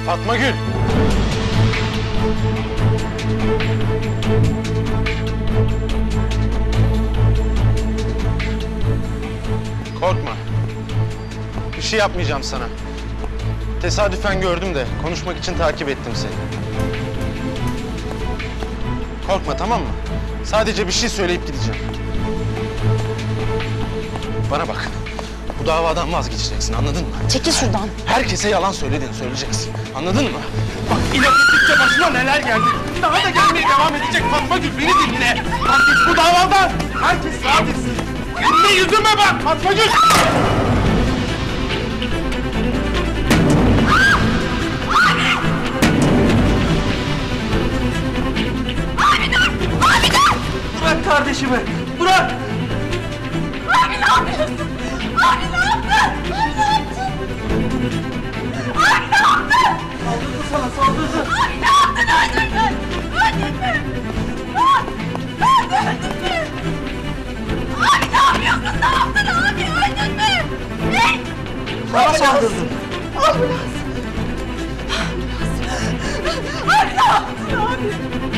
Fatma Gül! Korkma. Bir şey yapmayacağım sana. Tesadüfen gördüm de konuşmak için takip ettim seni. Korkma, tamam mı? Sadece bir şey söyleyip gideceğim. Bana bak. Bu davadan vazgeçeceksin, anladın mı? Çekil şuradan. Herkese yalan söylediğini söyleyeceksin. Anladın mı? Bak inat ettikçe başına neler geldi. Daha da gelmeye devam edecek Fatma Gül, beni dinle. Vazgeç bu davadan. Herkes rahat etsin. Dinle, yüzüme bak Fatma Gül. Bırak kardeşimi, bırak! Abi ne yapıyorsun? Abi ne yaptın? Abi ne yaptın? Abi ne yaptın? Saldırdı sana, saldırdı! Abi ne yaptın? Öldürdün! Öldürdün! Öldürdün! Abi ne yapıyorsun? Ne yaptın abi? Öldürdün! Ne? Sana saldırdı! Ambulans! Ambulans! Abi ne yaptın abi?